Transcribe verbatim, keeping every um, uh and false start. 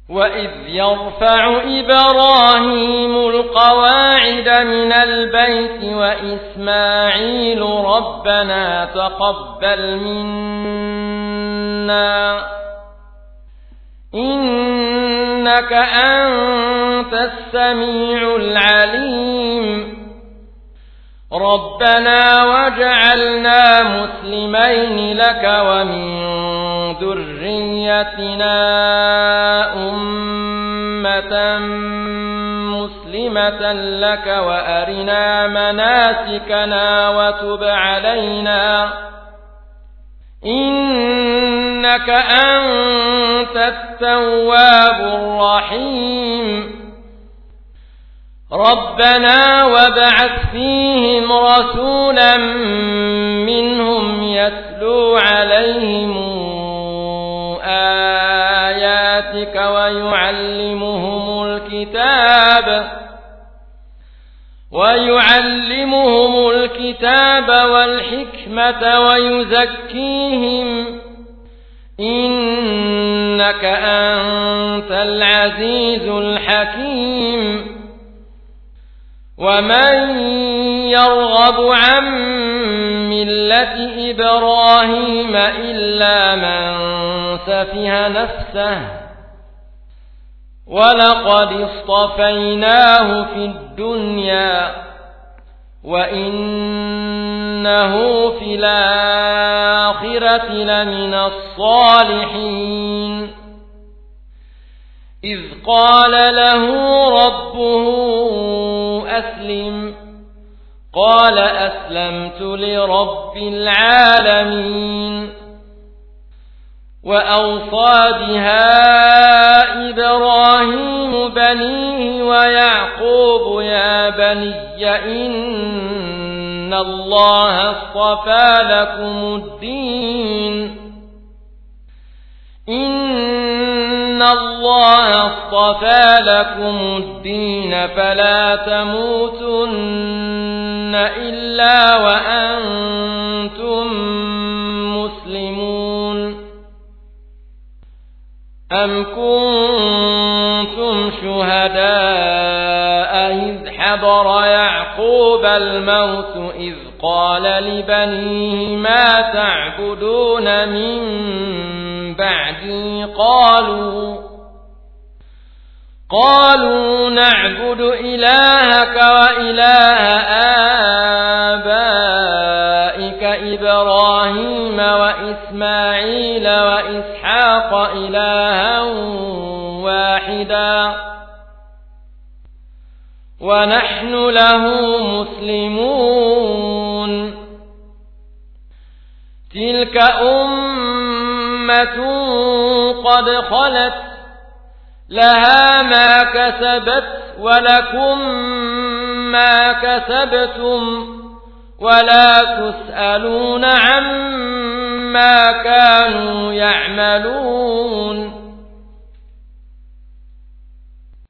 وإذ يرفع إبراهيم القواعد من البيت وإسماعيل ربنا تقبل منا إنك أنت السميع العليم ربنا واجعلنا مسلمين لك ومن ذريتنا أمة مسلمة لك وأرنا مناسكنا وتب علينا إنك أنت التواب الرحيم ربنا وابعث فيهم رسولا منهم يتلو عليهم آياتك ويعلمهم الكتاب ويعلمهم الكتاب والحكمة ويزكيهم إنك أنت العزيز الحكيم ومن يرغب عن ملة إبراهيم إلا من سفه نفسه ولقد اصطفيناه في الدنيا وإنه في الآخرة لمن الصالحين إذ قال له ربه أسلم قال أسلمت لرب العالمين وأوصى بها إبراهيم بنيه ويعقوب يا بني إن الله اصطفى لكم الدين إن الله اصطفى لكم الدين فلا تموتن إلا وأنتم مسلمون أم كنتم شهداء إذ حضر يعقوب الموت إذ قال لبنيه ما تعبدون من بعدي قالوا قالوا نعبد إلهك وإله آبائك إبراهيم وإسماعيل وإسحاق إلها واحدا ونحن له مسلمون تلك أمة قد خلت لها ما كسبت ولكم ما كسبتم ولا تسألون عما كانوا يعملون